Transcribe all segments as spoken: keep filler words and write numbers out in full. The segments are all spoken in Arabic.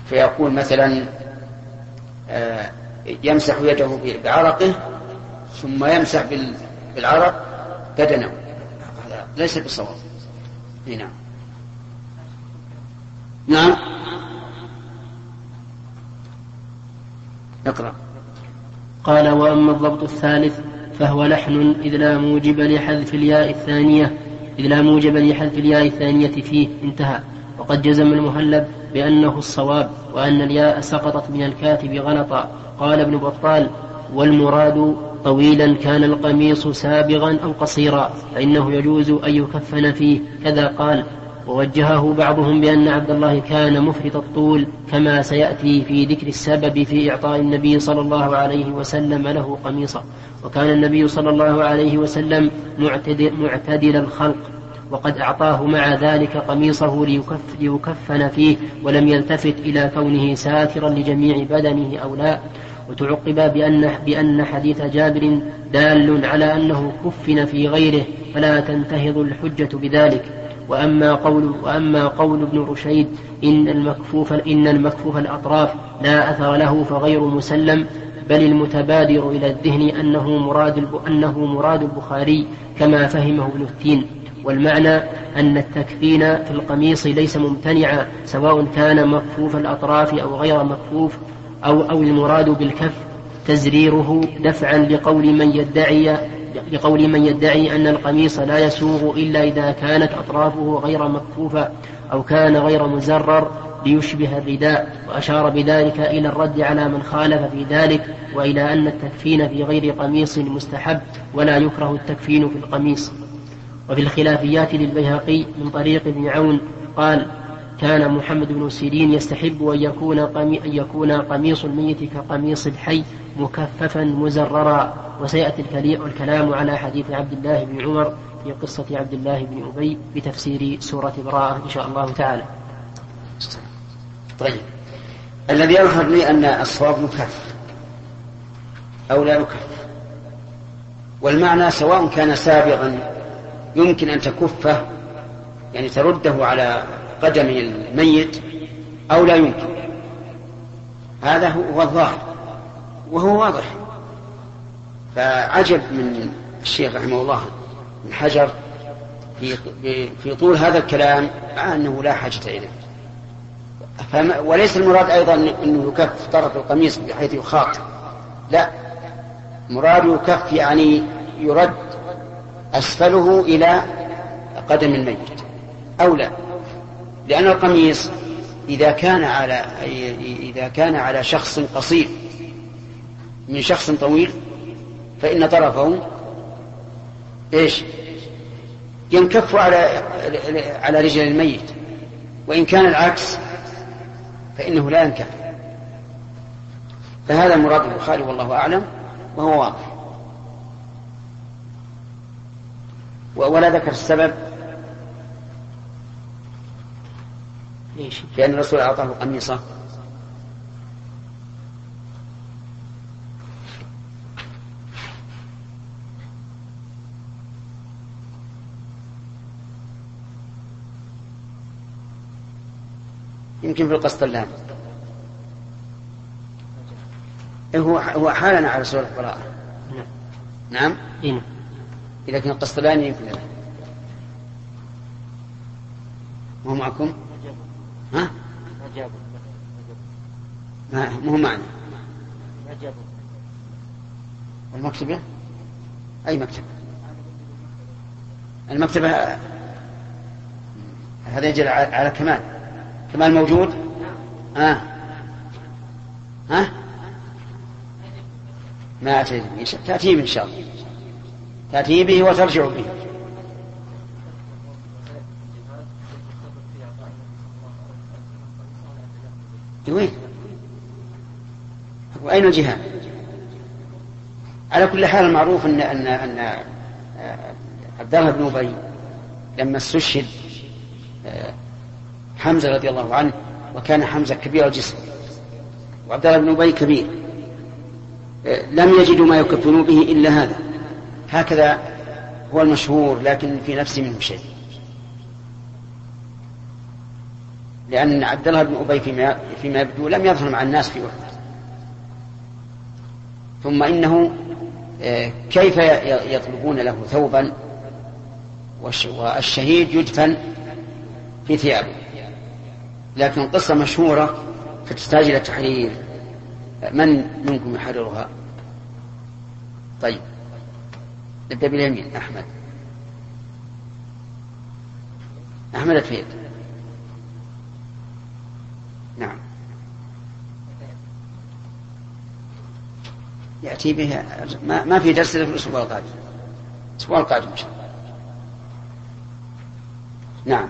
فيقول مثلا يمسح يده بعرقه ثم يمسح بالعرق بدنه، هذا ليس بالصواب. نعم نعم اقرأ. قال: وأما الضبط الثالث فهو لحن إذ لا موجب لحذف الياء الثانية إذ لا موجب لحذف الياء الثانية فيه، انتهى. وقد جزم المهلب بأنه الصواب، وأن الياء سقطت من الكاتب غلطا. قال ابن بطال: والمراد طويلا كان القميص سابغا أو قصيرا فإنه يجوز أن يكفن فيه، كذا قال. ووجهه بعضهم بأن عبد الله كان مفرط الطول، كما سيأتي في ذكر السبب في إعطاء النبي صلى الله عليه وسلم له قميصا. وكان النبي صلى الله عليه وسلم معتدل, معتدل الخلق، وقد أعطاه مع ذلك قميصه ليكف ليكفن فيه، ولم يلتفت إلى كونه ساترا لجميع بدنه أو لا. وتعقب بأن, بأن حديث جابر دال على أنه كفن في غيره، فلا تنتهض الحجة بذلك. وأما قول, وأما قول ابن رشيد إن المكفوف, إن المكفوف الأطراف لا أثر له فغير مسلم، بل المتبادر إلى الذهن أنه مراد, أنه مراد البخاري كما فهمه ابن التين. والمعنى أن التكفين في القميص ليس ممتنعا، سواء كان مكفوف الأطراف أو غير مكفوف، أو, أو المراد بالكف تزريره دفعا لقول من يدعي لقول من يدعي أن القميص لا يسوغ إلا إذا كانت أطرافه غير مكفوفة أو كان غير مزرر ليشبه الرداء. وأشار بذلك إلى الرد على من خالف في ذلك، وإلى أن التكفين في غير قميص مستحب، ولا يكره التكفين في القميص. وفي الخلافيات للبيهقي من طريق ابن عون قال: كان محمد بن سيرين يستحب أن يكون, أن يكون قميص الميت كقميص الحي مكففا مزررا. وسيأتي الكلام على حديث عبد الله بن عمر في قصة عبد الله بن أبي بتفسير سورة براءة إن شاء الله تعالى. طيب، الذي يظهر لي أن الصواب نكف أو لا نكف، والمعنى سواء كان سابغا يمكن أن تكفه، يعني ترده على قدم الميت، أو لا يمكن. هذا هو الظاهر وهو واضح. فعجب من الشيخ رحمه الله بن حجر في, في طول هذا الكلام مع أنه لا حاجة إليه. وليس المراد أيضا أنه يكف طرف القميص بحيث يخاط، لا، مراد يكف يعني يرد أسفله إلى قدم الميت أو لا، لأن القميص إذا كان على إذا كان على شخص قصير من شخص طويل فإن طرفه إيش ينكف على على رجل الميت، وإن كان العكس فإنه لا ينكف. فهذا مراد البخاري والله أعلم، وهو واضح. ولا ذكر السبب لأن الرسول أعطاه قميصة. يمكن في القسطلاني، هو هو حالنا على سورة البراءة. نعم نعم، إذا كان القسطلاني يمكن له. هو معكم؟ ها؟ ما هو معنا. المكتبة؟ أي مكتبة؟ المكتبة هذا يجري على كمال. كمال موجود؟ ها؟ ها؟ ما أتي، تأتيه إن شاء الله، تأتيه به وترجع به. وين؟ وأين الجهاد؟ على كل حال المعروف أن أن أن عبد الله بن أبي لما استشهد حمزة رضي الله عنه، وكان حمزة كبير الجسم وعبد الله بن أبي كبير، لم يجدوا ما يكفنوا به إلا هذا، هكذا هو المشهور، لكن في نفسي منه شيء، لأن عبد الله بن أبي فيما, فيما يبدو لم يظهر مع الناس في أحد. ثم إنه كيف يطلبون له ثوبا والشهيد يدفن في ثيابه؟ لكن قصة مشهورة فتحتاج إلى تحرير. من منكم يحررها؟ طيب نبدأ باليمين. أحمد أحمد الفيد. نعم يأتي به ما, ما في درس في الأسبوع القادم. الأسبوع القادم إن شاء الله. نعم.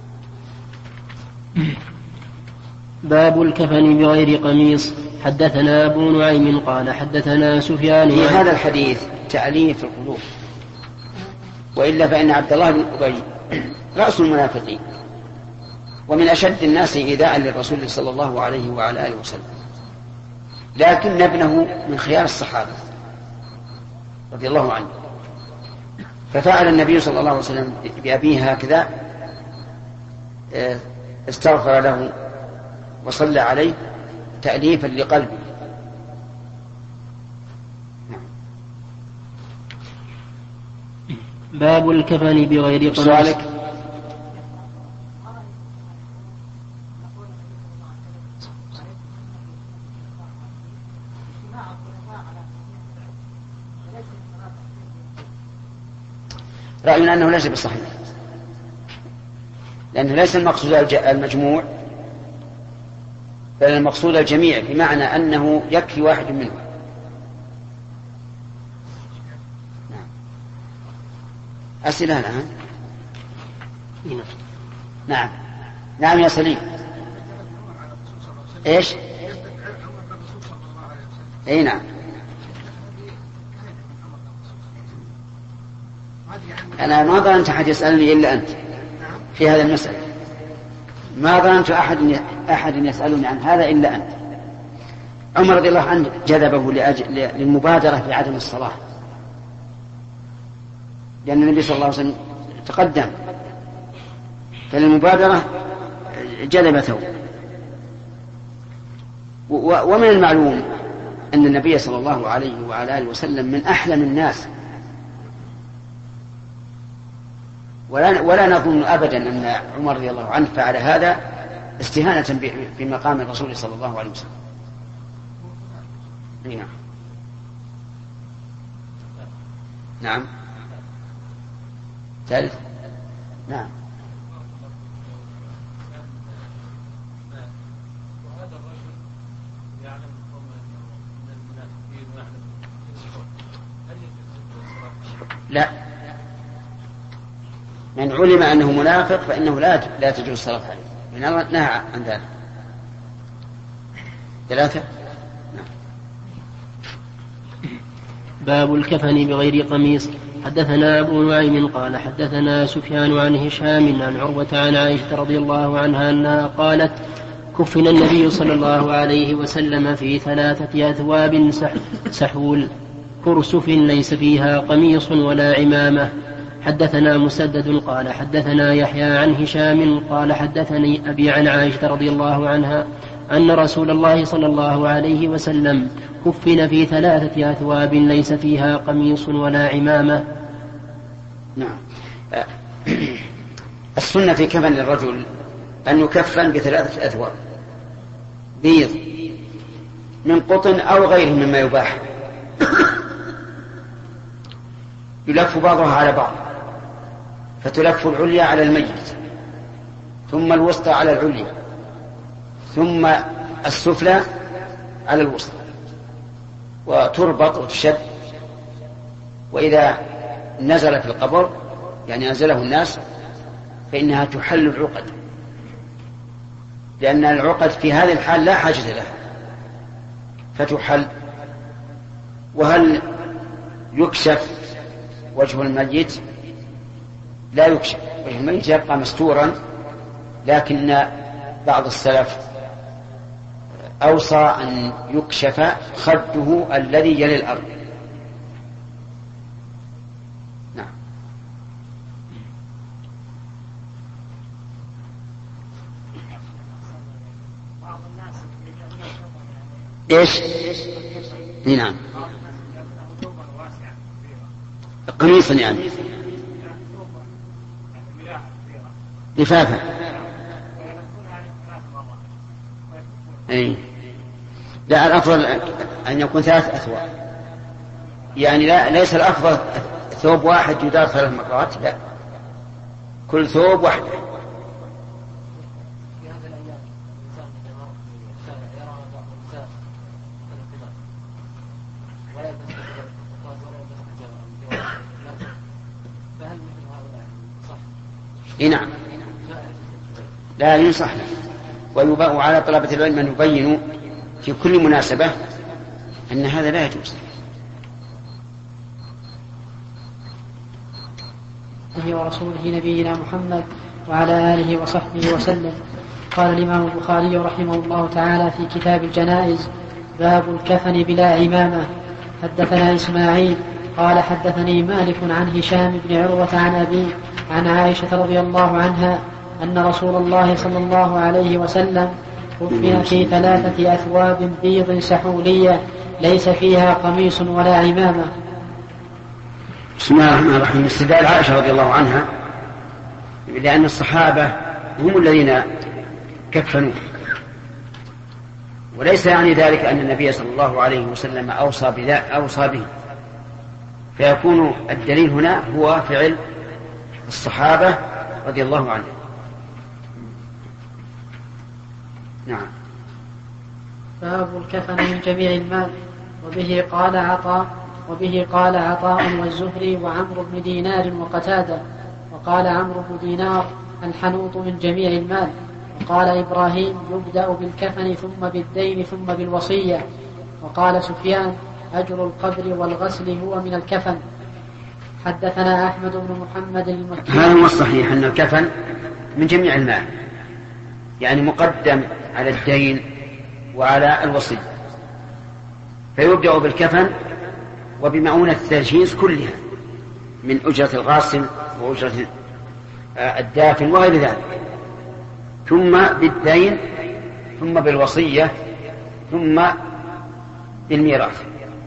باب الكفن بغير قميص. حدثنا أبو نعيم قال حدثنا سفيان. في هذا الحديث تأليف القلوب، وإلا فإن عبد الله بن أبي رأس المنافقين ومن أشد الناس إيذاء للرسول صلى الله عليه وعلى آله وسلم، لكن ابنه من خيار الصحابة رضي الله عنه، ففعل النبي صلى الله عليه وسلم بأبيه هكذا، استغفر له وصلى عليه تأليفا لقلبه. باب الكفن بغير قميص. سؤالك؟ رأينا أنه ليس بالصحيح، لأنه ليس المقصود المجموع بل المقصود الجميع، بمعنى أنه يكفي واحد منه. نعم. أسئلة الآن؟ نعم نعم يا سليم. إيش؟ أي نعم. أنا ما ظننت أحد يسألني إلا أنت في هذا المسألة، ما ظننت أحد أحد يسألني عن هذا إلا أنت. عمر رضي الله عنه جذبه لأجل للمبادرة في عدم الصلاة، لأن النبي صلى الله عليه وسلم تقدم، فللمبادرة جذبته. ومن المعلوم أن النبي صلى الله عليه وعلى آله وسلم من أحلم الناس، ولا, ولا نظن أبدا أن عمر رضي الله عنه فعل هذا استهانة في مقام الرسول صلى الله عليه وسلم. نعم نعم. ثالث. نعم. لا، من علم أنه منافق فإنه لا لا تجوز الصلاة عليه، من الله نهى عن ذلك. ثلاثة. نعم. باب الكفن بغير قميص. حدثنا أبو نعيم قال حدثنا سفيان عن هشام عن عروة عن عائشة رضي الله عنها أنها قالت كفن النبي صلى الله عليه وسلم في ثلاثة أثواب سحول كرسف ليس فيها قميص ولا عمامة. حدثنا مسدد قال حدثنا يحيى عن هشام قال حدثني أبي عن عائشة رضي الله عنها أن رسول الله صلى الله عليه وسلم كفن في ثلاثة أثواب ليس فيها قميص ولا عمامة. نعم. السنة في كفن الرجل أن يكفن بثلاثة أثواب بيض من قطن أو غيره مما يباح، يلف بعضها على بعض، فتلف العليا على الميت، ثم الوسطى على العليا، ثم السفلى على الوسطى، وتربط وتشد. وإذا نزل في القبر يعني أنزله الناس فإنها تحل العقد، لأن العقد في هذه الحال لا حاجة لها فتحل. وهل يكشف وجه الميت؟ لا يكشف وجه الميت، يبقى مستورا، لكن بعض السلف أوصى أن يكشف خده الذي يلي الأرض. نعم. إيش؟ نعم قميصا يعني لفافا. أي لا، الأفضل أن يكون ثلاث أثواب، يعني لا ليس الأفضل ثوب واحد يدار ثلاث مرات، لا، كل ثوب واحد. نعم لا ينصح له، ويباء على طلبة العلم أن يبينوا في كل مناسبة أن هذا لا يجوز. ورسوله نبينا محمد وعلى آله وصحبه وسلم. قال الإمام البخاري رحمه الله تعالى في كتاب الجنائز: باب الكفن بلا عمامة. حدثنا إسماعيل قال حدثني مالك عن هشام بن عروة عن أبيه عن عائشة رضي الله عنها أن رسول الله صلى الله عليه وسلم كفن في ثلاثة أثواب بيض سحولية ليس فيها قميص ولا عمامة. بسم الله الرحمن الرحيم. استدلال عائشة رضي الله عنها لأن الصحابة هم الذين كفنوا، وليس يعني ذلك أن النبي صلى الله عليه وسلم أوصى بذلك أوصى به، فيكون الدليل هنا هو فعل الصحابة رضي الله عنهم. نعم. باب الكفن من جميع المال. وبه قال عطاء وبه قال عطاء والزهري وعمرو بن دينار وقتادة. وقال عمرو بن دينار: الحنوط من جميع المال. وقال إبراهيم: يبدأ بالكفن ثم بالدين ثم بالوصية. وقال سفيان: أجر القبر والغسل هو من الكفن. حدثنا أحمد بن محمد المكي. هذا هو الصحيح، أن الكفن من جميع المال، يعني مقدم على الدين وعلى الوصية، فيبدأ بالكفن وبمعونة التجهيز كلها من أجرة الغاسل وأجرة الدافن وغير ذلك، ثم بالدين ثم بالوصية ثم بالميراث.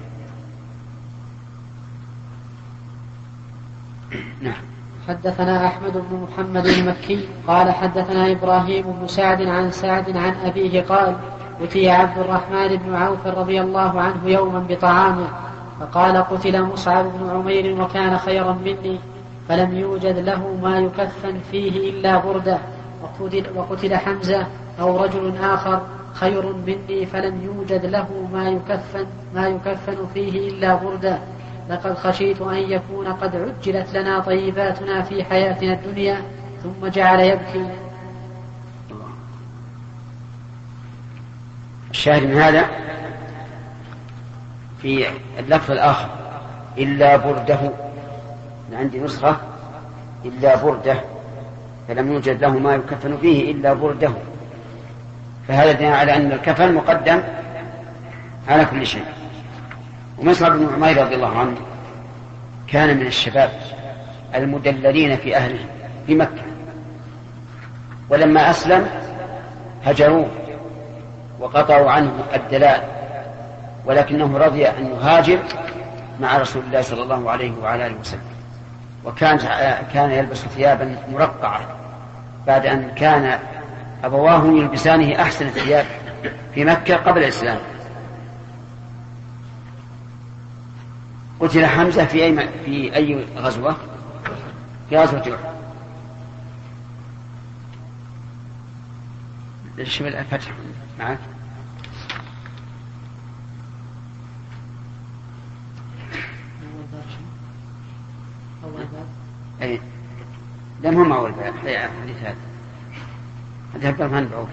نعم. حدثنا أحمد بن محمد المكي قال حدثنا إبراهيم بن سعد عن سعد عن أبيه قال: أتي عبد الرحمن بن عوف رضي الله عنه يوما بطعامه، فقال: قتل مصعب بن عمير وكان خيرا مني، فلم يوجد له ما يكفن فيه إلا بردة. وقتل, وقتل حمزة أو رجل آخر خير مني، فلم يوجد له ما يكفن, ما يكفن فيه إلا بردة. لقد خشيت أن يكون قد عجلت لنا طيباتنا في حياتنا الدنيا. ثم جعل يبكي. الشاهد من هذا في اللفظ الآخر: إلا برده. عندي نسخة: إلا برده، فلم يوجد له ما يكفن فيه إلا برده. فهذا دليل على أن الكفن مقدم على كل شيء. ومصعب بن عمير رضي الله عنه كان من الشباب المدللين في أهله في مكة، ولما أسلم هجروه وقطعوا عنه الدلال، ولكنه رضي أن يهاجر مع رسول الله صلى الله عليه وعلى آله وسلم. وكان كان يلبس ثيابا مرقعة بعد أن كان أبواه يلبسانه أحسن الثياب في مكة قبل الإسلام. قتل حمزة في أي في أي غزوة؟ في غزوة أحد. ليش الفتح معك؟ أي لم هم أول باب حديث هذا هذا عبد الرحمن بعوف.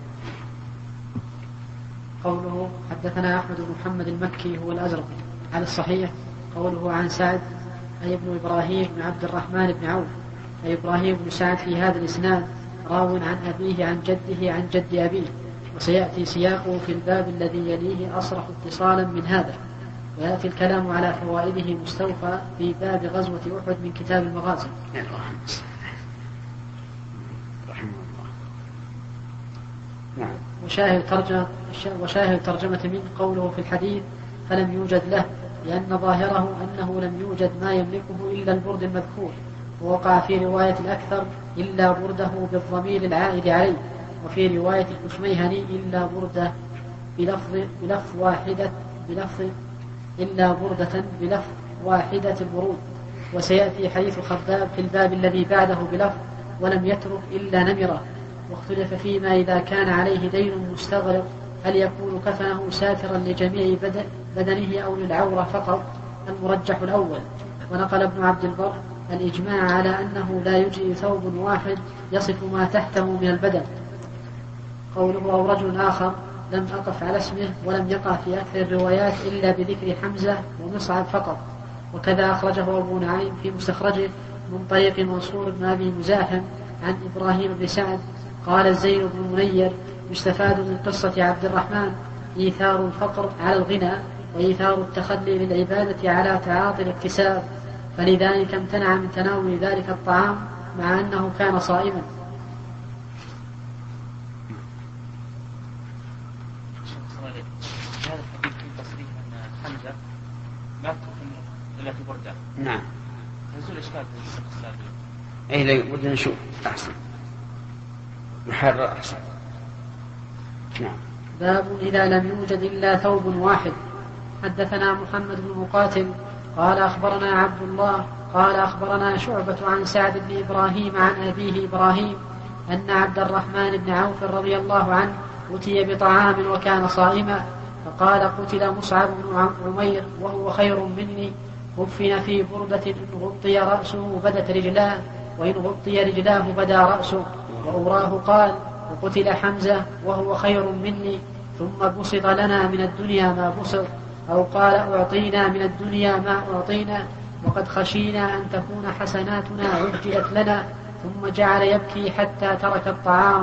قوله حدثنا أحمد بن محمد المكي هو الأزرق على الصحيح. قوله عن سعد أي ابن إبراهيم بن عبد الرحمن بن عوف، أي إبراهيم بن سعد في هذا الإسناد راو عن أبيه عن جده عن جد أبيه، وسيأتي سياقه في الباب الذي يليه أصرح اتصالا من هذا. ويأتي الكلام على فوائده مستوفى في باب غزوة أحد من كتاب المغازي. وشاهد ترجمة, وشاهد ترجمة من قوله في الحديث فلم يوجد له، لأن ظاهره أنه لم يوجد ما يملكه إلا البرد المذكور، ووقع في رواية الأكثر إلا برده بالضمير العائد عليه، وفي رواية الكشميهني إلا برده بلفظ, بلفظ واحدة بلفظ إلا بردة بلفظ واحدة الورود. وسيأتي حديث خباب في الباب الذي بعده بلفظ ولم يترك إلا نمرة. واختلف فيما إذا كان عليه دين مستغرق هل يكون كفنه ساترا لجميع بدنه أو للعورة فقط، المرجح الأول. ونقل ابن عبد البر الإجماع على أنه لا يجزي ثوب واحد يصف ما تحته من البدن. قوله أو رجل آخر لم أقف على اسمه، ولم يقع في أكثر الروايات إلا بذكر حمزة ومصعب فقط. وكذا أخرجه أبو نعيم في مستخرجه من طريق منصور بن أبي مزاحم عن إبراهيم بن سعد قال الزين بن منير يستفاد من قصة عبد الرحمن إيثار الفقر على الغنى، وإيثار التخلي للعبادة على تعاطي الاكتساب، فلذلك امتنع من تناول ذلك الطعام مع أنه كان صائما. إلا في بردة. نعم. يزول إشكال في السلام. إيه لي بدنا نشوف أحسن. نحرر أحسن. نعم. باب إذا لم يوجد إلا ثوب واحد. حدثنا محمد بن مقاتل قال أخبرنا عبد الله قال أخبرنا شعبة عن سعد بن إبراهيم عن أبيه إبراهيم أن عبد الرحمن بن عوف رضي الله عنه أتي بطعام وكان صائما، فقال قتل مصعب بن عمير وهو خير مني، كفن في بردة إن غطي رأسه بدت رجلاه، وإن غطي رجلاه بدا رأسه. وأوراه قال وقتل حمزة وهو خير مني، ثم بسط لنا من الدنيا ما بسط، أو قال أعطينا من الدنيا ما أعطينا، وقد خشينا أن تكون حسناتنا عجلت لنا، ثم جعل يبكي حتى ترك الطعام.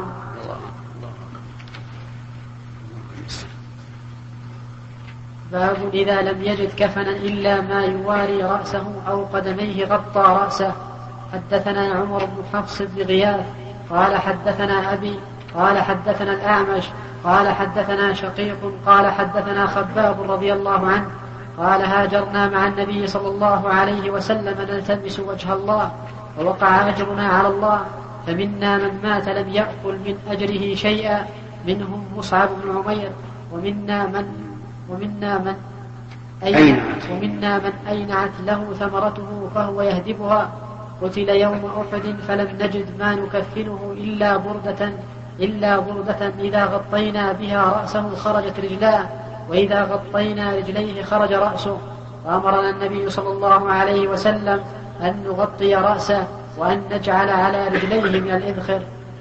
باب إذا لم يجد كفنا إلا ما يواري رأسه أو قدميه غطى رأسه. حدثنا عمر بن حفص بن غياث قال حدثنا أبي قال حدثنا الأعمش قال حدثنا شقيق قال حدثنا خباب رضي الله عنه قال هاجرنا مع النبي صلى الله عليه وسلم نلتمس وجه الله، ووقع أجرنا على الله، فمنا من مات لم يأكل من أجره شيئا، منهم مصعب بن عمير، ومنا من ومنا من أينعت ومنا من أينعت له ثمرته فهو يهدبها. قتل يوم أحد فلم نجد ما نكفنه إلا بردة إلا بردة إذا غطينا بها رأسه خرجت رجلاه، وإذا غطينا رجليه خرج رأسه. وأمرنا النبي صلى الله عليه وسلم أن نغطي رأسه وأن نجعل على رجليه من الإذخر.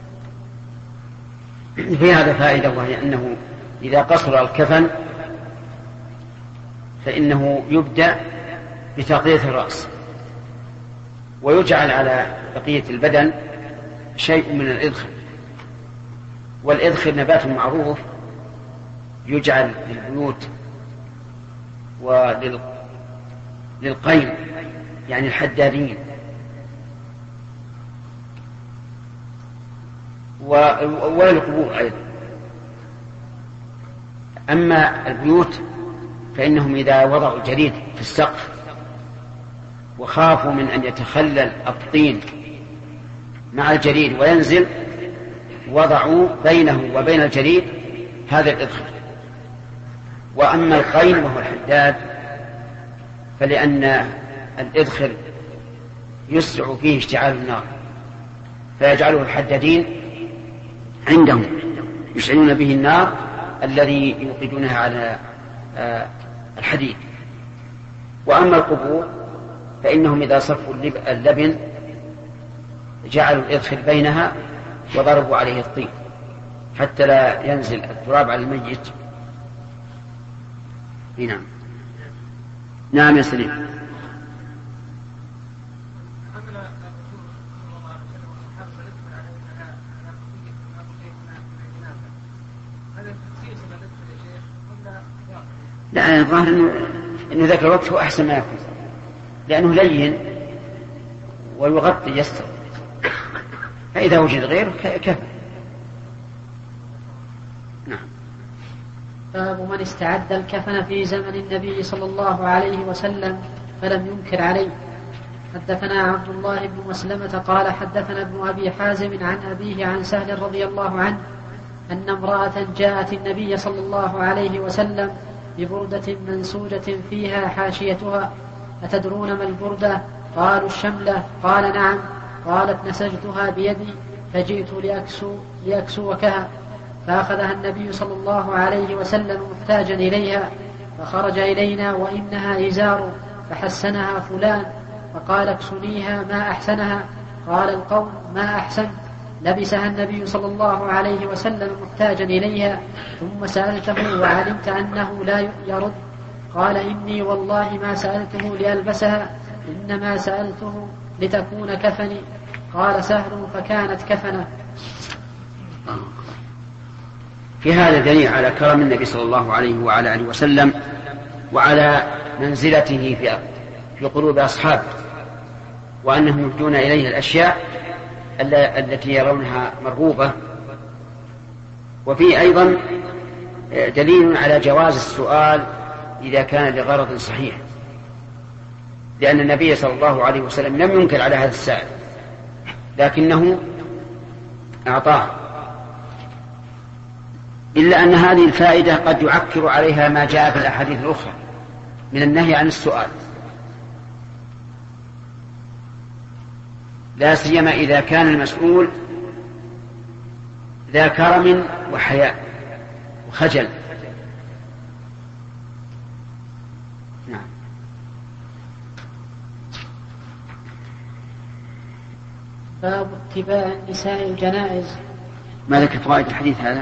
في هذا فائدة، وهي أنه إذا قصر الكفن فإنه يبدأ بتغطية الرأس، ويجعل على بقية البدن شيء من الإذخر. والإذخر نبات معروف يجعل للبيوت وللقيم، يعني الحدادين، وللقبور أيضا. أما البيوت فإنهم إذا وضعوا الجريد في السقف وخافوا من أن يتخلل الطين مع الجريد وينزل، وضعوا بينه وبين الجريد هذا الإذخر. وأما القين وهو الحداد فلأن الإذخر يسرع فيه اشتعال النار، فيجعله الحدادين عندهم يشعلون به النار الذي يوقدونها على الحديد. وأما القبور فإنهم إذا صفوا اللبن جعلوا الإذخر بينها وضربوا عليه الطين حتى لا ينزل التراب على الميت. نعم. نعم يا سليم. لا، الظاهر إنه, إنه ذاك الوقت هو أحسن ما يكون، لأنه لين ويغطي يستر، فإذا وجد غيره كفى. نعم. باب من استعد الكفن في زمن النبي صلى الله عليه وسلم فلم ينكر عليه. حدثنا عبد الله بن مسلمة قال حدثنا ابن أبي حازم عن أبيه عن سهل رضي الله عنه أن امرأة جاءت النبي صلى الله عليه وسلم ببردة منسوجة فيها حاشيتها أتدرون ما البردة؟ قالوا الشملة. قال نعم. قالت نسجتها بيدي فجئت لأكسو لأكسوكها فأخذها النبي صلى الله عليه وسلم محتاجا إليها فخرج إلينا وإنها إزار فحسنها فلان فقال اكسنيها ما أحسنها. قال القوم ما أحسن. لبسها النبي صلى الله عليه وسلم محتاجا إليها ثم سألته وعلمت أنه لا يرد. قال إني والله ما سألته لألبسها إنما سألته لتكون كفني. قال سهل فكانت كفنه. في هذا دليل على كرم النبي صلى الله عليه وعلى آله وسلم وعلى منزلته في في قلوب أصحابه وأنهم يهدون إليه الأشياء التي يرونها مرغوبة. وفي أيضا دليل على جواز السؤال إذا كان لغرض صحيح لأن النبي صلى الله عليه وسلم لم ينكر على هذا السائل لكنه أعطاه، إلا أن هذه الفائدة قد يعكر عليها ما جاء في الأحاديث الأخرى من النهي عن السؤال، لا سيما إذا كان المسؤول ذا كرم وحياء وخجل. نعم. باب اتباع النساء الجنائز. ما لك فوائد الحديث هذا؟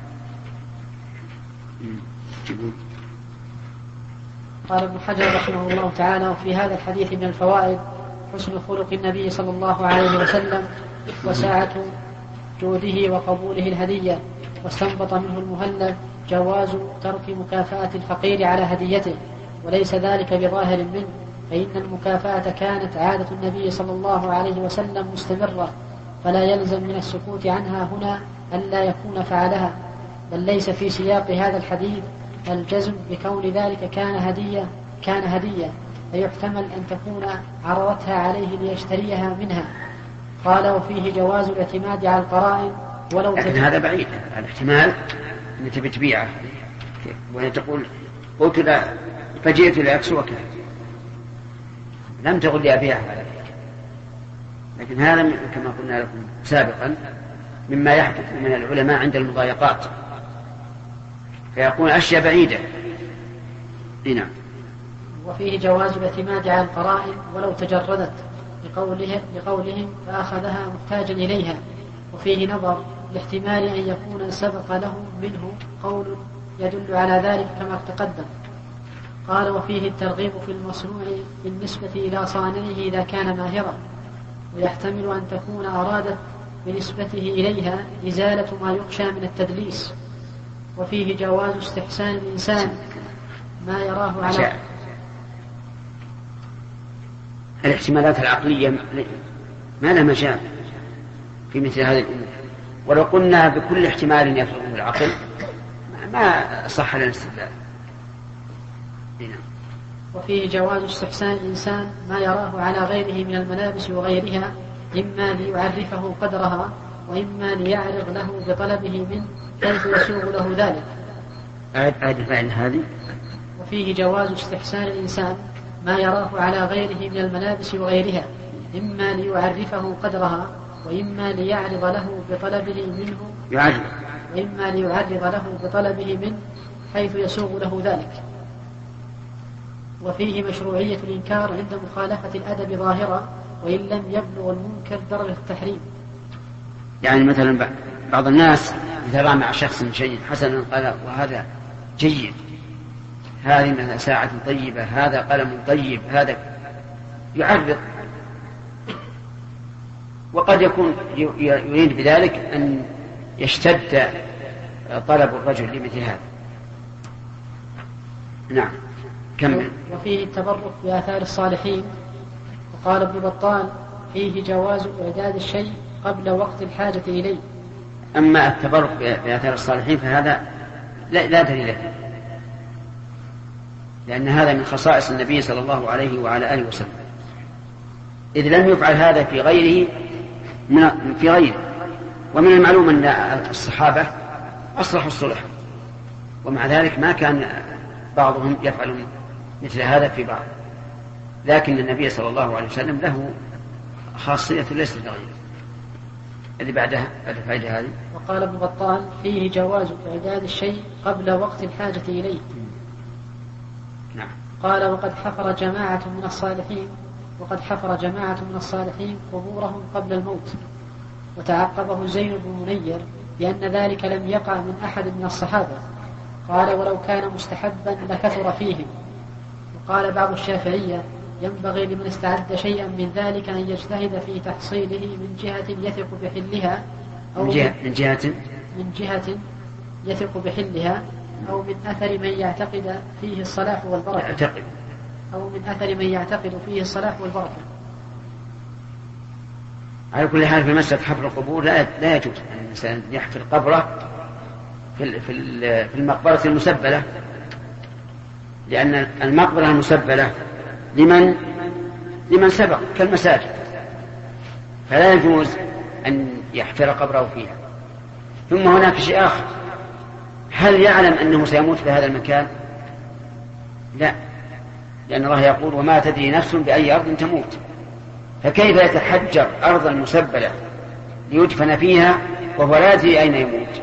قال ابن حجر رحمه الله تعالى وفي هذا الحديث من الفوائد حسن خلق النبي صلى الله عليه وسلم وسعة جوده وقبوله الهدية. واستنبط منه المهلب جواز ترك مكافأة الفقير على هديته وليس ذلك بظاهر منه فإن المكافأة كانت عادة النبي صلى الله عليه وسلم مستمرة فلا يلزم من السكوت عنها هنا ألا يكون فعلها، بل ليس في سياق هذا الحديث الجزم بكون ذلك كان هدية كان هدية فيحتمل أن تكون عرضتها عليه ليشتريها منها. قال وفيه جواز الاعتماد على القرائن ولو لكن هذا بعيد الاحتمال أن تبي تبيعه وهي تقول قلت لا فجئت لأكسوك لم تقل لي أبيعها عليك. لكن هذا كما قلنا لكم سابقا مما يحدث من العلماء عند المضايقات فيكون أشياء بعيدة. نعم. وفيه جواز الاعتماد على القرائن ولو تجردت لقوله لقولهم فأخذها محتاجا إليها. وفيه نظر لاحتمال أن يكون سبق له منه قول يدل على ذلك كما تقدم. قال وفيه الترغيب في المصنوع بالنسبة إلى صانعه إذا كان ماهرا ويحتمل أن تكون أرادت بنسبته إليها إزالة ما يخشى من التدليس. وفيه جواز استحسان الإنسان ما يراه على الاحتمالات العقلية ما لها مجال في مثل هذه الأمور، ولو قلنا بكل احتمال يفرضه العقل ما صح لنا الاستدلال. وفيه جواز استحسان الإنسان ما يراه على غيره من الملابس وغيرها إما ليعرفه قدرها وإما ليعرض له بطلبه منه كيف يسوغ له ذلك. أعد الفعل هذه. وفيه جواز استحسان الإنسان ما يراه على غيره من الملابس وغيرها إما ليعرفه قدرها وإما ليعرض له بطلبه منه يعرض وإما ليعرض له بطلبه منه حيث يسوغ له ذلك. وفيه مشروعية الإنكار عند مخالفة الأدب ظاهرة وإن لم يبلغ المنكر درجة التحريم. يعني مثلا بعض الناس إذا رأى مع شخص شيء حسنا قال وهذا جيد، هذه مثلا ساعة طيبة، هذا قلم طيب، هذا يعرض، وقد يكون يريد بذلك أن يشتد طلب الرجل لمثل هذا. نعم. كمل. وفيه التبرك بآثار الصالحين. وقال ابن بطال فيه جواز إعداد الشيء قبل وقت الحاجة إليه. أما التبرك بآثار الصالحين فهذا لا, لا دليل له، لأن هذا من خصائص النبي صلى الله عليه وعلى آله وسلم، إذ لم يفعل هذا في غيره من في غيره. ومن المعلوم أن الصحابة أصلحوا الصلح، ومع ذلك ما كان بعضهم يفعل مثل هذا في بعض، لكن النبي صلى الله عليه وسلم له خاصية ليست لغيره. اللي بعدها الفائدة هذه. وقال ابن بطال فيه جواز إعداد الشيء قبل وقت الحاجة إليه. نعم. قال وقد حفر جماعة من الصالحين وقد حفر جماعة من الصالحين قبورهم قبل الموت، وتعقبه زين بن منير لأن ذلك لم يقع من أحد من الصحابة. قال ولو كان مستحبا لكثر فيهم. وقال بعض الشافعية ينبغي لمن استعد شيئا من ذلك أن يجتهد في تحصيله من جهة يثق بحلها أو من جهة, من جهة, من جهة يثق بحلها أو من أثر من يعتقد فيه الصلاح والبركة يعتقد. أو من أثر من يعتقد فيه الصلاح والبركة. على كل حال في مسألة حفر القبور لا لا يجوز أن الإنسان يحفر قبره في في المقبرة المسبلة، لأن المقبرة المسبلة لمن لمن سبق كالمساجد، فلا يجوز أن يحفر قبره فيها. ثم هناك شيء آخر، هل يعلم أنه سيموت في هذا المكان؟ لا، لأن الله يقول وما تدري نفس بأي أرض تموت، فكيف يتحجر أرضا مسبلة ليدفن فيها وهو لا يدري أين يموت؟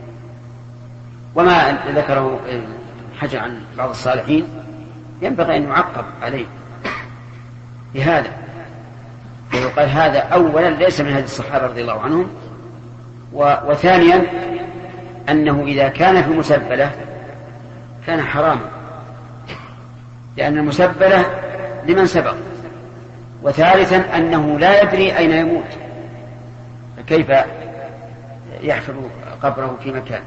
وما ذكره حجر عن بعض الصالحين ينبغي أن يعقب عليه بهذا، ويقال هذا أولا ليس من هذه الصحابة رضي الله عنهم، وثانيا أنه إذا كان في المسبلة كان حراما، لأن المسبلة لمن سبق، وثالثا أنه لا يدري أين يموت، فكيف يحفر قبره في مكان؟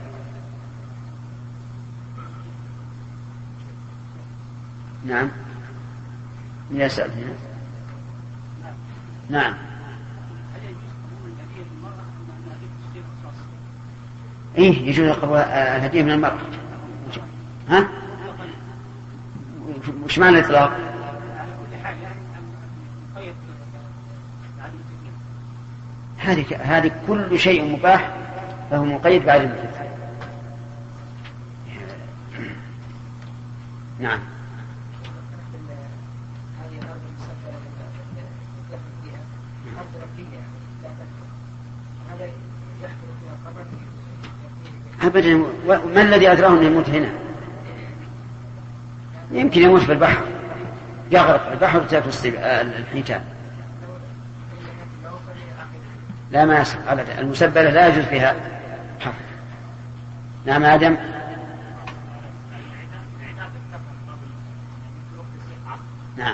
نعم. من يسأل هنا؟ نعم. إيه يجوز قبول الهدية من المرأة. ها؟ وش معنى الإطلاق؟ هذه هذه كل شيء مباح فهو مقيد بعد المثل. نعم. أبدا، ما الذي أدراه أن يموت هنا؟ يمكن يموت في البحر، يغرق في البحر وتأكل الحيتان. لا ما يصح أبدا، المسبلة لا يجوز فيها حفر. نعم آدم. نعم.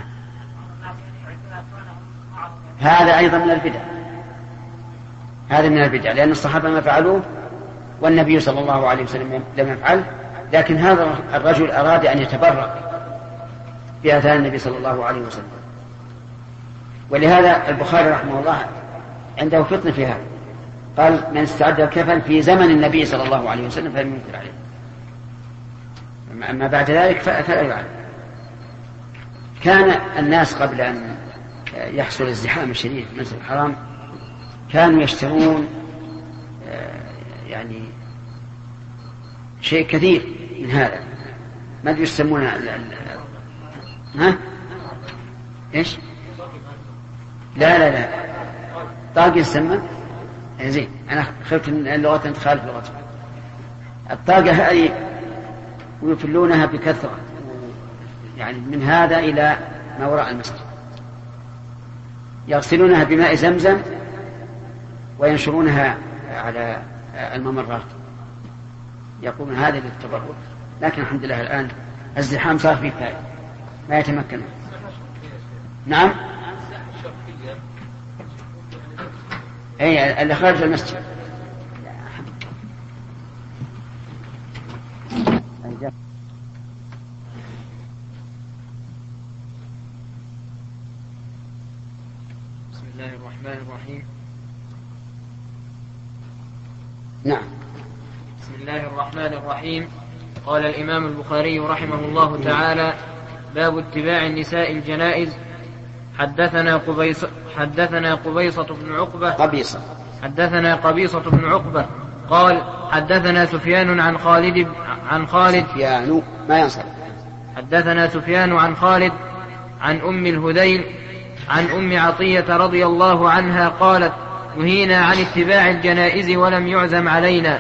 هذا أيضا من البدع، هذا من البدع، لأن الصحابة ما فعلوه والنبي صلى الله عليه وسلم لم يفعل، لكن هذا الرجل أراد أن يتبرك بآثار النبي صلى الله عليه وسلم. ولهذا البخاري رحمه الله عنده فتنة في هذا، قال من استعد الكفن في زمن النبي صلى الله عليه وسلم فلم ينكر عليه، أما بعد ذلك فلا يعلم. كان الناس قبل أن يحصل الزحام الشديد في المسجد الحرام كانوا يشترون يعني شيء كثير من هذا، ما أدري يسمونه ها إيش؟ لا لا لا طاقة يسمى زين، أنا خفت أن اللغة تخالف لغتهم. الطاقة هذه ويفلونها بكثرة، يعني من هذا إلى ما وراء المسجد، يغسلونها بماء زمزم وينشرونها على الممرات، يقولون هذا للتبرك. لكن الحمد لله الآن الزحام صار فيه فائدة ما يتمكن. نعم. أي اللي خارج المسجد. بسم الله الرحمن الرحيم. نعم. بسم الله الرحمن الرحيم. قال الإمام البخاري رحمه الله تعالى: باب اتباع النساء الجنائز. حدثنا قبيص حدثنا قبيصة بن عقبة قبيصة حدثنا قبيصة بن عقبة قال: حدثنا سفيان عن خالد عن خالد سفيان ما ينصر حدثنا سفيان عن خالد عن أم الهذيل عن أم عطية رضي الله عنها قالت: نهينا عن اتباع الجنائز ولم يعزم علينا.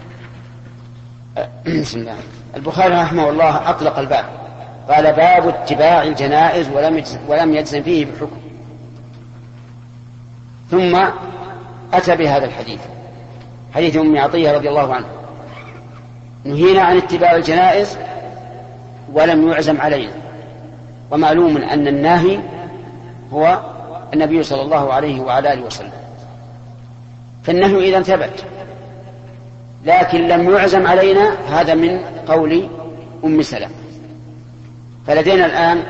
بسم الله. البخاري رحمه الله أطلق الباب، قال: باب اتباع الجنائز ولم ولم يجزم فيه بحكم، ثم أتى بهذا الحديث، حديث أم عطية رضي الله عنها: نهينا عن اتباع الجنائز ولم يعزم علينا. ومعلوم أن الناهي هو النبي صلى الله عليه وعلى آله وسلم، فالنهي إذا ثبت، لكن لم يعزم علينا، هذا من قول أم سلمة. فلدينا الآن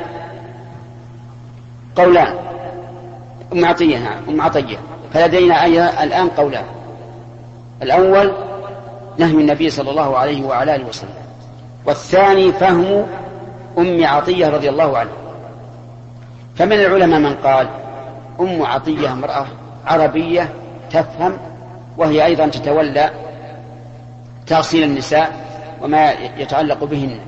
قولان، أم عطية أم عطية فلدينا الآن قولان: الأول نهي النبي صلى الله عليه وعلى آله وسلم، والثاني فهم أم عطية رضي الله عنها. فمن العلماء من قال أم عطية امرأة عربية تفهم، وهي أيضا تتولى تغسيل النساء وما يتعلق بهن،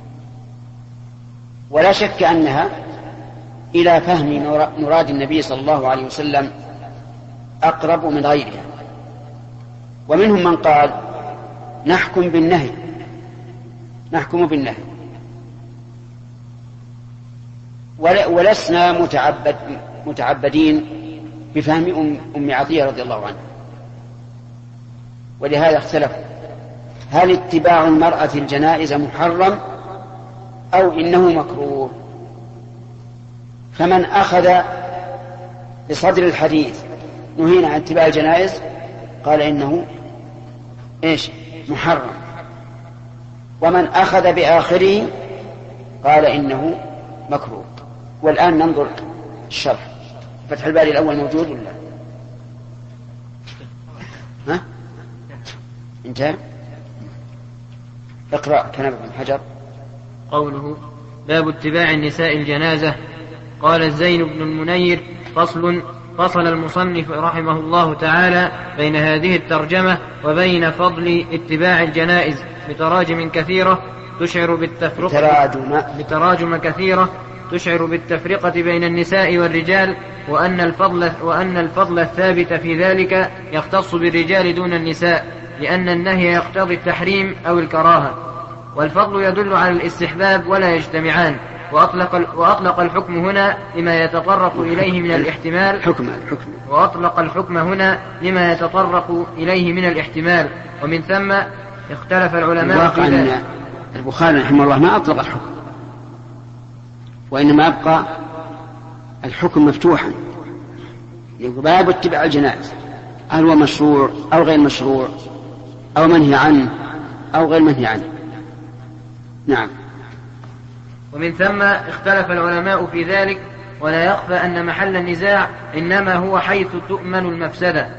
ولا شك أنها إلى فهم مراد النبي صلى الله عليه وسلم أقرب من غيرها. ومنهم من قال نحكم بالنهي نحكم بالنهي ولسنا متعبد متعبدين بفهم أم, أم عطية رضي الله عنها. ولهذا اختلفوا: هل اتباع المرأة الجنائز محرم أو إنه مكروه؟ فمن أخذ بصدر الحديث نهينا عن اتباع الجنائز قال إنه إيش محرم، ومن أخذ بآخره قال إنه مكروه. والآن ننظر الشرح. فتح الباري الأول موجود ولا ها؟ انتهى. اقرأ كلام ابن حجر. قوله: باب اتباع النساء الجنازة. قال الزين بن المنير: فصل فصل المصنف رحمه الله تعالى بين هذه الترجمة وبين فضل اتباع الجنائز بتراجم كثيرة تشعر بالتفرقة بتراجم, بتراجم كثيرة تشعر بالتفرقة بين النساء والرجال، وأن الفضل, وأن الفضل الثابت في ذلك يختص بالرجال دون النساء، لأن النهي يقتضي التحريم أو الكراهة، والفضل يدل على الاستحباب ولا يجتمعان. وأطلق, وأطلق الحكم هنا لما يتطرق إليه من الاحتمال حكم الحكم وأطلق الحكم هنا لما يتطرق إليه من الاحتمال، ومن ثم اختلف العلماء في ذلك. البخاري رحمه الله ما أطلق الحكم، وإنما أبقى الحكم مفتوحا. باب اتباع الجنائز، هل هو مشروع أو غير مشروع، أو منهي عنه أو غير منهي عنه. نعم. ومن ثم اختلف العلماء في ذلك، ولا يخفى أن محل النزاع إنما هو حيث تؤمن المفسدة.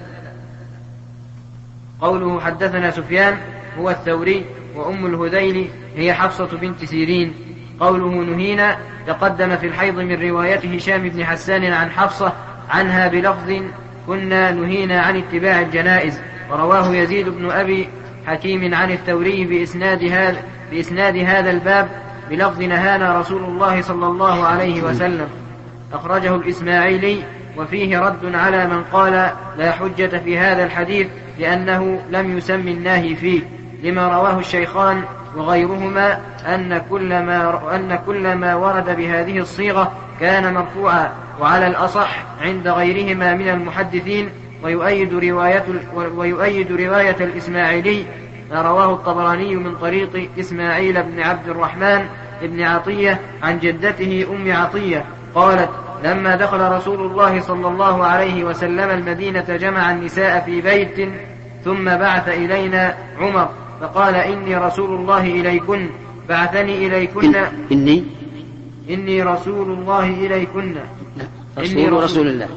قوله: حدثنا سفيان هو الثوري، وأم الهذيل هي حفصة بنت سيرين. قوله: نهينا تقدم في الحيض من رواية هشام بن حسان عن حفصة عنها بلفظ: كنا نهينا عن اتباع الجنائز. ورواه يزيد بن أبي حكيم عن الثوري بإسناد هذا, بإسناد هذا الباب بلفظ: نهانا رسول الله صلى الله عليه وسلم. أخرجه الإسماعيلي، وفيه رد على من قال لا حجة في هذا الحديث لأنه لم يسم الناهي فيه، لما رواه الشيخان وغيرهما أن كل ما, أن كل ما ورد بهذه الصيغة كان مرفوعا، وعلى الأصح عند غيرهما من المحدثين. ويؤيد رواية, ويؤيد رواية الإسماعيلي ما رواه الطبراني من طريق إسماعيل بن عبد الرحمن بن عطية عن جدته أم عطية قالت: لما دخل رسول الله صلى الله عليه وسلم المدينة جمع النساء في بيت، ثم بعث إلينا عمر فقال: إني رسول الله إليكن، بعثني إليكن إني إني رسول الله إليكن رسول, رسول, رسول الله.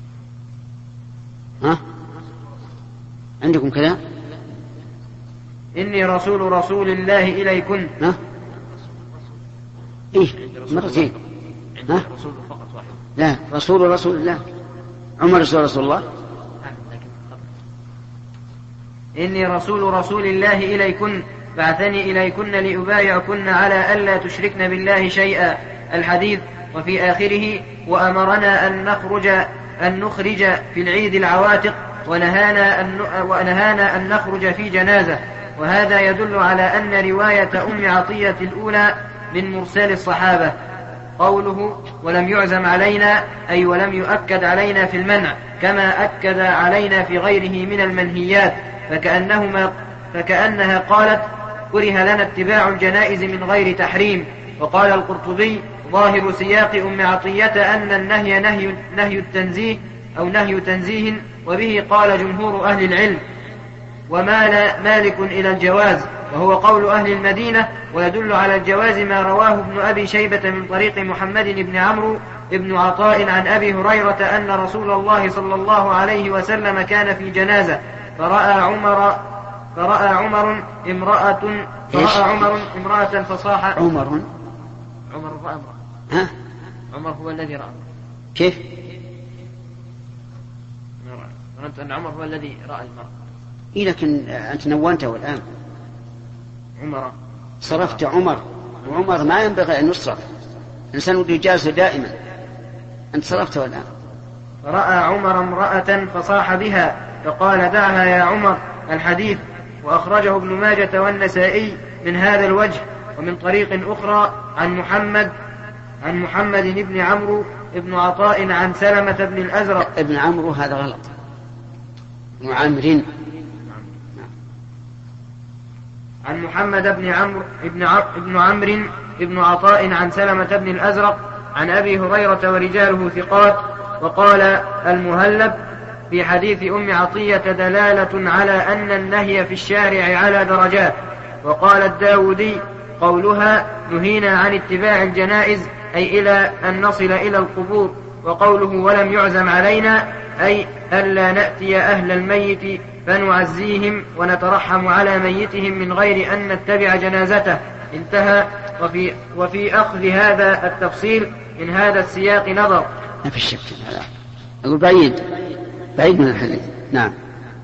ها عندكم كذا؟ إني رسول رسول الله إليكن. ها؟ إيه مرتين. ها؟ رسول فقط واحد. لا رسول رسول الله. عمر رسول رسول الله. إني رسول رسول الله إليكن بعثني إليكن لأبايعكن على ألا تشركن بالله شيئا. الحديث. وفي آخره وأمرنا أن نخرج أن نخرج في العيد العواتق ونهانا أن ونهانا أن نخرج في جنازة. وهذا يدل على أن رواية أم عطية الأولى من مرسال الصحابة. قوله ولم يعزم علينا أي ولم يؤكد علينا في المنع كما أكد علينا في غيره من المنهيات، فكأنهما فكأنها قالت كره لنا اتباع الجنائز من غير تحريم. وقال القرطبي ظاهر سياق أم عطية أن النهي نهي, نهي التنزيه أو نهي تنزيه، وبه قال جمهور أهل العلم. ومال مالك إلى الجواز وهو قول أهل المدينة، ويدل على الجواز ما رواه ابن أبي شيبة من طريق محمد بن عمرو بن عطاء عن أبي هريرة أن رسول الله صلى الله عليه وسلم كان في جنازة فرأى عمر فرأى عمر امرأة فرأى عمر امرأة فصاح. عمر عمر رأى امرأة. ها؟ عمر هو الذي رأى. كيف؟ ظننت أن عمر هو الذي رأى المرأة. إيه لكن أنت نونته الآن. عمر. صرفت عمر، وعمر ما ينبغي أن يصرف، الإنسان يجازه يجازه دائما. أنت صرفته الآن. رأى عمر امرأة فصاح بها فقال دعها يا عمر. الحديث. وأخرجه ابن ماجة والنسائي من هذا الوجه ومن طريق أخرى عن محمد عن محمد بن عمرو بن عطاء عن سلمة بن الأزرق. ابن عمرو هذا غلط، ابن عمرو. عن محمد بن عمرو بن ابن عمرو بن عطاء عن سلمة بن الأزرق عن أبي هريرة ورجاله ثقات. وقال المهلب في حديث أم عطية دلالة على أن النهي في الشارع على درجات. وقال الداودي قولها نهينا عن اتباع الجنائز أي إلى أن نصل إلى القبور. وقوله ولم يعزم علينا أي ألا نأتي أهل الميت فنعزيهم ونترحم على ميتهم من غير أن نتبع جنازته. انتهى. وفي, وفي أخذ هذا التفصيل من هذا السياق نظر. ما في شك هذا أقول بعيد بعيد من الحديث. نعم.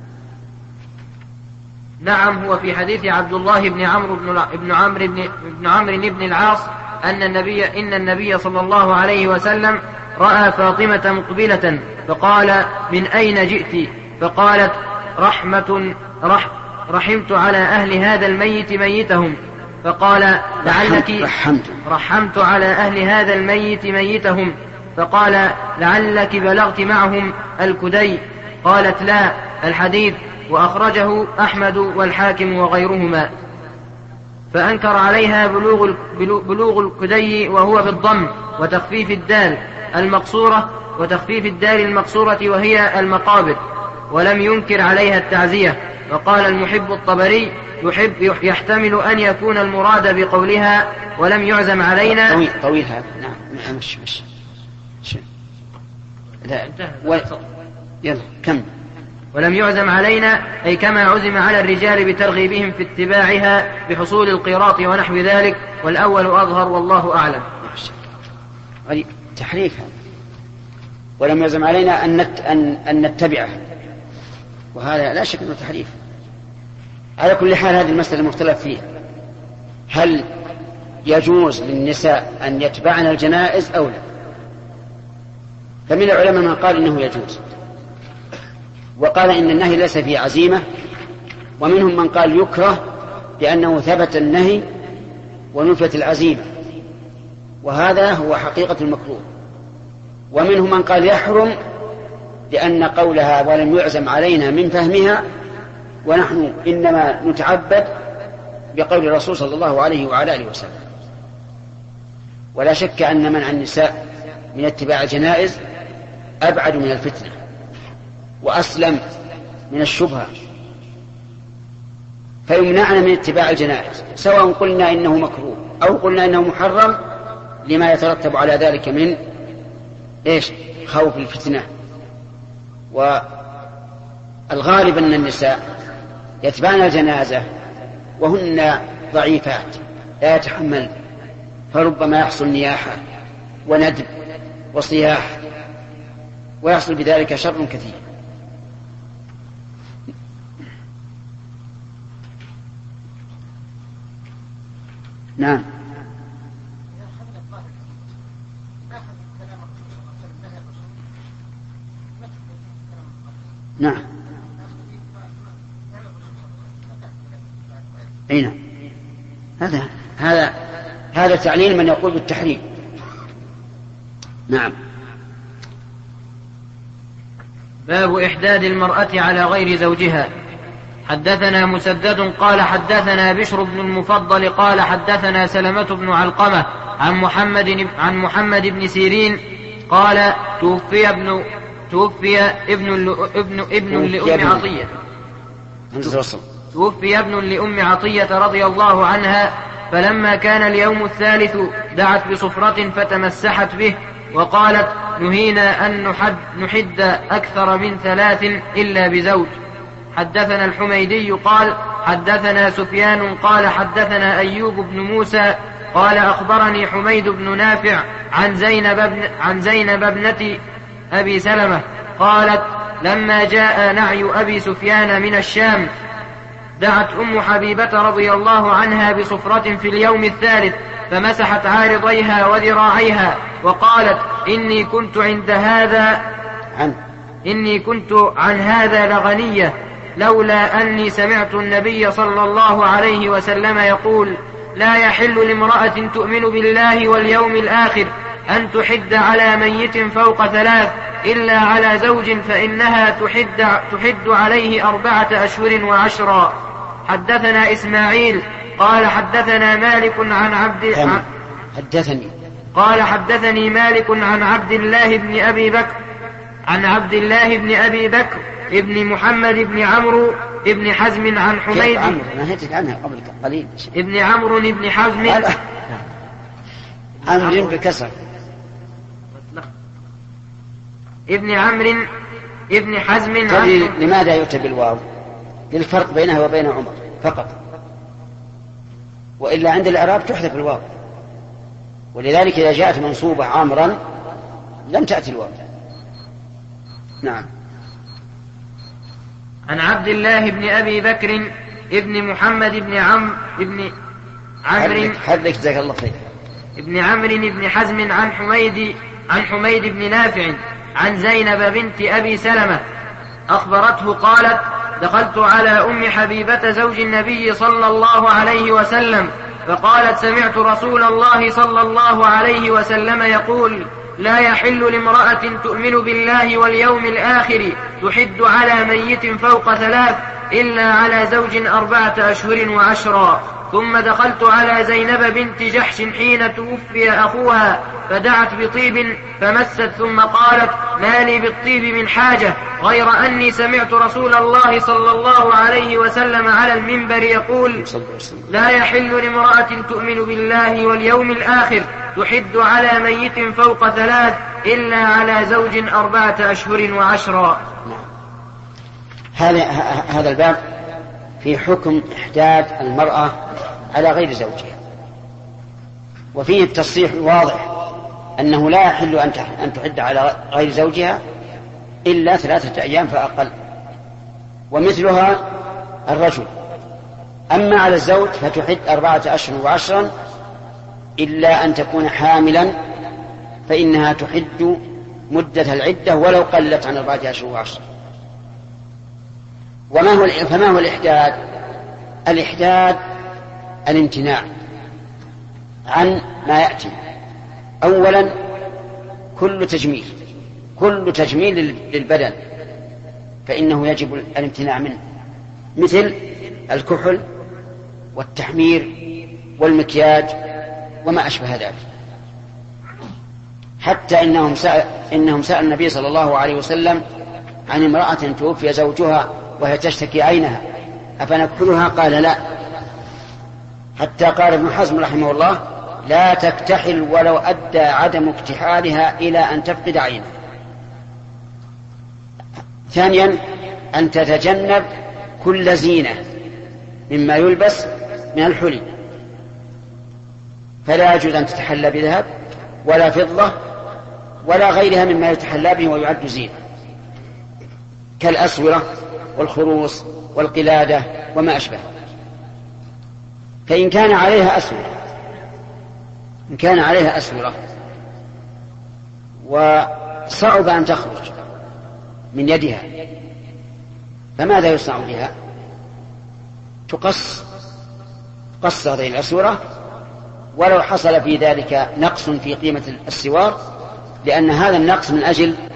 نعم. هو في حديث عبد الله بن عمرو بن عمرو بن عمرو بن العاص أن النبي إن النبي صلى الله عليه وسلم رأى فاطمة مقبلة فقال من أين جئت؟ فقالت رحمة رح رحمت على أهل هذا الميت ميتهم. فقال لعلك رحمت, رحمت على أهل هذا الميت ميتهم. فقال لعلك بلغت معهم الكدي. قالت لا. الحديث. وأخرجه أحمد والحاكم وغيرهما. فأنكر عليها بلوغ, بلوغ الكدي وهو بالضم وتخفيف الدال المقصورة وتخفيف الدال المقصورة وهي المقابر، ولم ينكر عليها التعزية. وقال المحب الطبري يحب يحتمل أن يكون المراد بقولها ولم يعزم علينا. طويل, طويل هذا. نعم. مش مش لا. و... يلا كم. ولم يعزم علينا أي كما عزم على الرجال بترغيبهم في اتباعها بحصول القيراط ونحو ذلك، والأول أظهر والله أعلم. تحريف هذا. ولم يعزم علينا أن, نت... أن... أن نتبعه، وهذا لا شك أنه تحريف. على كل حال هذه المسألة مختلف فيها، هل يجوز للنساء أن يتبعن الجنائز أو لا؟ فمن العلماء من قال إنه يجوز، وقال إن النهي ليس فيه عزيمة، ومنهم من قال يكره لأنه ثبت النهي ونفت العزيمة، وهذا هو حقيقة المكروه. ومنهم من قال يحرم لأن قولها ولم يعزم علينا من فهمها، ونحن إنما نتعبد بقول الرسول صلى الله عليه وعلى آله وسلم. ولا شك أن منع النساء من اتباع الجنائز أبعد من الفتنة وأسلم من الشبهة، فيمنعنا من اتباع الجنائز سواء قلنا إنه مكروه أو قلنا إنه محرم، لما يترتب على ذلك من إيش؟ خوف الفتنة. والغالب أن النساء يتبعن الجنازة وهن ضعيفات لا يتحمل، فربما يحصل نياحة وندب وصياح، ويحصل بذلك شر كثير. نعم. نعم. أين هذا هذا هذا تعليل من يقول بالتحريم. نعم. باب إحداد المرأة على غير زوجها. حدثنا مسدد قال حدثنا بشر بن المفضل قال حدثنا سلمة بن علقمة عن محمد عن محمد بن سيرين قال توفي ابن توفي ابن ابن ابن لأم عطية توفي ابن لأم عطية رضي الله عنها، فلما كان اليوم الثالث دعت بصفرة فتمسحت به وقالت نهينا أن نحد, نحد أكثر من ثلاث إلا بزوج. حدثنا الحميدي قال حدثنا سفيان قال حدثنا أيوب بن موسى قال أخبرني حميد بن نافع عن زينب بن عن زينب ابنة أبي سلمة قالت لما جاء نعي أبي سفيان من الشام دعت أم حبيبة رضي الله عنها بصفرة في اليوم الثالث فمسحت عارضيها وذراعيها وقالت إني كنت عند هذا عن إني كنت عن هذا لغنية لولا أني سمعت النبي صلى الله عليه وسلم يقول لا يحل لامرأة تؤمن بالله واليوم الآخر أن تحد على ميت فوق ثلاث إلا على زوج فإنها تحد, تحد عليه أربعة أشهر وعشرا. حدثنا إسماعيل قال حدثنا مالك عن عبد حدثني قال حدثني مالك عن عبد الله بن أبي بكر عن عبد الله بن أبي بكر ابن محمد بن عمرو ابن حزم عن حميد ابن عمرو بن حزم عمرو بكسر ابن عمرو ابن حزم لماذا يؤتى بالواو؟ للفرق بينها وبين عمر فقط، وإلا عند الإعراب تحذف الواو، ولذلك إذا جاءت منصوبة عمرا لم تأتي الواو. نعم. عن عبد الله بن أبي بكر ابن محمد بن عم ابن عمرو حدك جزاك الله خير ابن عمرو بن حزم عن حميد عن حميد بن نافع عن زينب بنت أبي سلمة أخبرته قالت دخلت على أم حبيبة زوج النبي صلى الله عليه وسلم فقالت سمعت رسول الله صلى الله عليه وسلم يقول لا يحل لامرأة تؤمن بالله واليوم الآخر تحد على ميت فوق ثلاث إلا على زوج أربعة أشهر وعشرا. ثم دخلت على زينب بنت جحش حين توفي أخوها فدعت بطيب فمست ثم قالت ما لي بالطيب من حاجة غير أني سمعت رسول الله صلى الله عليه وسلم على المنبر يقول لا يحل لامرأة تؤمن بالله واليوم الآخر تحد على ميت فوق ثلاث إلا على زوج أربعة أشهر وعشرا. هذا الباب في حكم إحداد المرأة على غير زوجها، وفيه التصريح الواضح أنه لا يحل أن تحد على غير زوجها إلا ثلاثة أيام فأقل، ومثلها الرجل. أما على الزوج فتحد أربعة أشهر وعشرا إلا أن تكون حاملا فإنها تحد مدة العدة ولو قلت عن أربعة أشهر وعشرا. وما هو فما هو الإحداد؟ الإحداد الامتناع عن ما يأتي. أولا كل تجميل كل تجميل للبدن فإنه يجب الامتناع منه، مثل الكحل والتحمير والمكياج وما أشبه ذلك. حتى إنهم سأل, إنهم سأل النبي صلى الله عليه وسلم عن امرأة توفي زوجها وهي تشتكي عينها أفنكحلها؟ قال لا. حتى قال ابن حزم رحمه الله لا تكتحل ولو أدى عدم اكتحالها إلى أن تفقد عينها. ثانيا أن تتجنب كل زينة مما يلبس من الحلي، فلا يجوز أن تتحلى بذهب ولا فضة ولا غيرها مما يتحلى به ويعد زينة، كالأسورة والخروص والقلادة وما أشبه. فإن كان عليها أسورة إن كان عليها أسورة وصعب أن تخرج من يدها، فماذا يصنع بها؟ تقص قص هذه الأسورة، ولو حصل في ذلك نقص في قيمة السوار، لأن هذا النقص من أجل